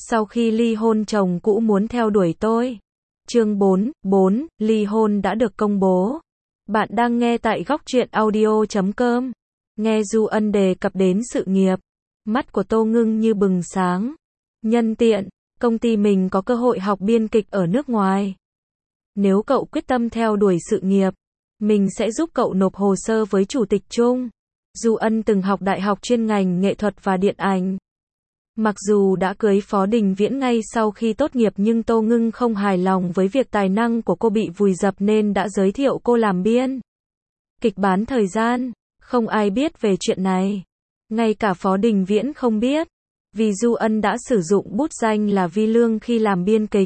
Sau khi ly hôn chồng cũ muốn theo đuổi tôi. Chương 4, ly hôn đã được công bố. Bạn đang nghe tại góc truyện audio.com. Nghe Du Ân đề cập đến sự nghiệp. Mắt của Tô Ngưng như bừng sáng. Nhân tiện, công ty mình có cơ hội học biên kịch ở nước ngoài. Nếu cậu quyết tâm theo đuổi sự nghiệp, mình sẽ giúp cậu nộp hồ sơ với chủ tịch Chung. Du Ân từng học đại học chuyên ngành nghệ thuật và điện ảnh. Mặc dù đã cưới Phó Đình Viễn ngay sau khi tốt nghiệp nhưng Tô Ngưng không hài lòng với việc tài năng của cô bị vùi dập nên đã giới thiệu cô làm biên kịch bán thời gian. Không ai biết về chuyện này. Ngay cả Phó Đình Viễn không biết. Vì Du Ân đã sử dụng bút danh là Vi Lương khi làm biên kịch.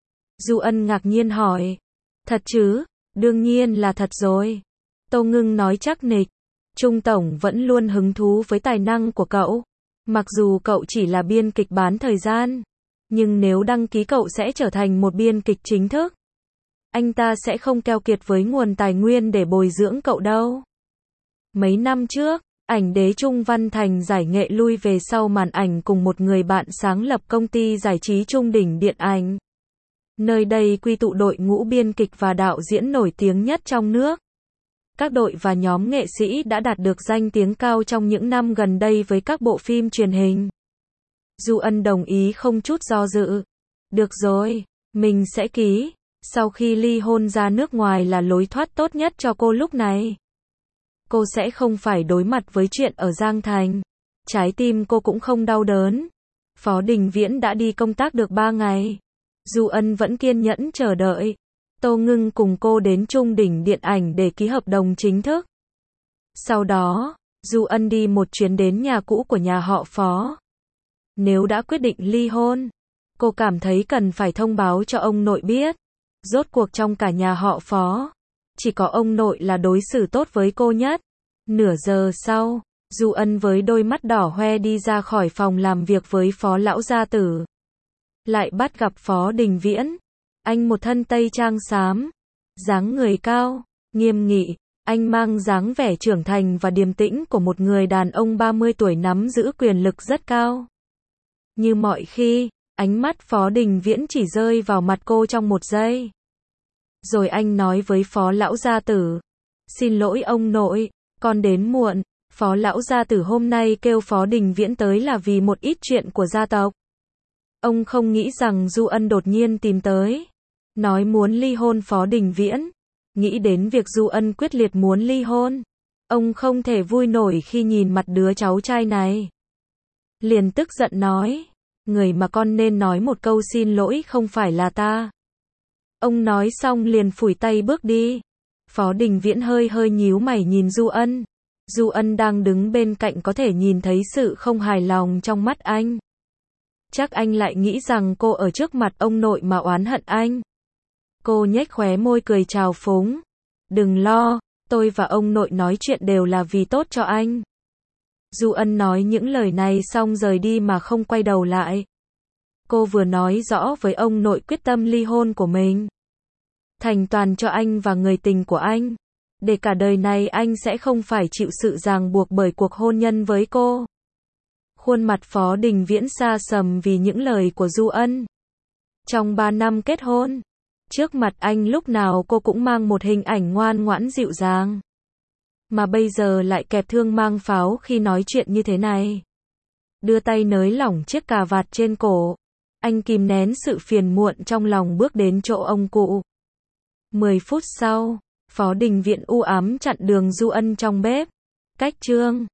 Du Ân ngạc nhiên hỏi. Thật chứ? Đương nhiên là thật rồi. Tô Ngưng nói chắc nịch. Trung Tổng vẫn luôn hứng thú với tài năng của cậu. Mặc dù cậu chỉ là biên kịch bán thời gian, nhưng nếu đăng ký cậu sẽ trở thành một biên kịch chính thức. Anh ta sẽ không keo kiệt với nguồn tài nguyên để bồi dưỡng cậu đâu. Mấy năm trước, ảnh đế Trung Văn Thành giải nghệ lui về sau màn ảnh cùng một người bạn sáng lập công ty giải trí Trung Đỉnh Điện ảnh. Nơi đây quy tụ đội ngũ biên kịch và đạo diễn nổi tiếng nhất trong nước. Các đội và nhóm nghệ sĩ đã đạt được danh tiếng cao trong những năm gần đây với các bộ phim truyền hình. Du Ân đồng ý không chút do dự. Được rồi, mình sẽ ký. Sau khi ly hôn ra nước ngoài là lối thoát tốt nhất cho cô lúc này. Cô sẽ không phải đối mặt với chuyện ở Giang Thành. Trái tim cô cũng không đau đớn. Phó Đình Viễn đã đi công tác được 3 ngày. Du Ân vẫn kiên nhẫn chờ đợi. Tô Ngưng cùng cô đến Trung Đỉnh Điện ảnh để ký hợp đồng chính thức. Sau đó, Du Ân đi một chuyến đến nhà cũ của nhà họ Phó. Nếu đã quyết định ly hôn, cô cảm thấy cần phải thông báo cho ông nội biết. Rốt cuộc trong cả nhà họ Phó, chỉ có ông nội là đối xử tốt với cô nhất. Nửa giờ sau, Du Ân với đôi mắt đỏ hoe đi ra khỏi phòng làm việc với Phó lão gia tử. Lại bắt gặp Phó Đình Viễn. Anh một thân tây trang xám, dáng người cao, nghiêm nghị, anh mang dáng vẻ trưởng thành và điềm tĩnh của một người đàn ông 30 tuổi nắm giữ quyền lực rất cao. Như mọi khi, ánh mắt Phó Đình Viễn chỉ rơi vào mặt cô trong một giây. Rồi anh nói với Phó lão gia tử, xin lỗi ông nội, con đến muộn. Phó lão gia tử hôm nay kêu Phó Đình Viễn tới là vì một ít chuyện của gia tộc. Ông không nghĩ rằng Du Ân đột nhiên tìm tới. Nói muốn ly hôn Phó Đình Viễn. Nghĩ đến việc Du Ân quyết liệt muốn ly hôn. Ông không thể vui nổi khi nhìn mặt đứa cháu trai này. Liền tức giận nói. Người mà con nên nói một câu xin lỗi không phải là ta. Ông nói xong liền phủi tay bước đi. Phó Đình Viễn hơi nhíu mày nhìn Du Ân. Du Ân đang đứng bên cạnh có thể nhìn thấy sự không hài lòng trong mắt anh. Chắc anh lại nghĩ rằng cô ở trước mặt ông nội mà oán hận anh. Cô nhếch khóe môi cười trào phúng. Đừng lo, tôi và ông nội nói chuyện đều là vì tốt cho anh. Du Ân nói những lời này xong rời đi mà không quay đầu lại. Cô vừa nói rõ với ông nội quyết tâm ly hôn của mình. Thành toàn cho anh và người tình của anh. Để cả đời này anh sẽ không phải chịu sự ràng buộc bởi cuộc hôn nhân với cô. Khuôn mặt Phó Đình Viễn xa sầm vì những lời của Du Ân. Trong 3 năm kết hôn, trước mặt anh lúc nào cô cũng mang một hình ảnh ngoan ngoãn dịu dàng. Mà bây giờ lại kẹp thương mang pháo khi nói chuyện như thế này. Đưa tay nới lỏng chiếc cà vạt trên cổ. Anh kìm nén sự phiền muộn trong lòng bước đến chỗ ông cụ. 10 phút sau, Phó Đình Viễn u ám chặn đường Du Ân trong bếp. Cách chương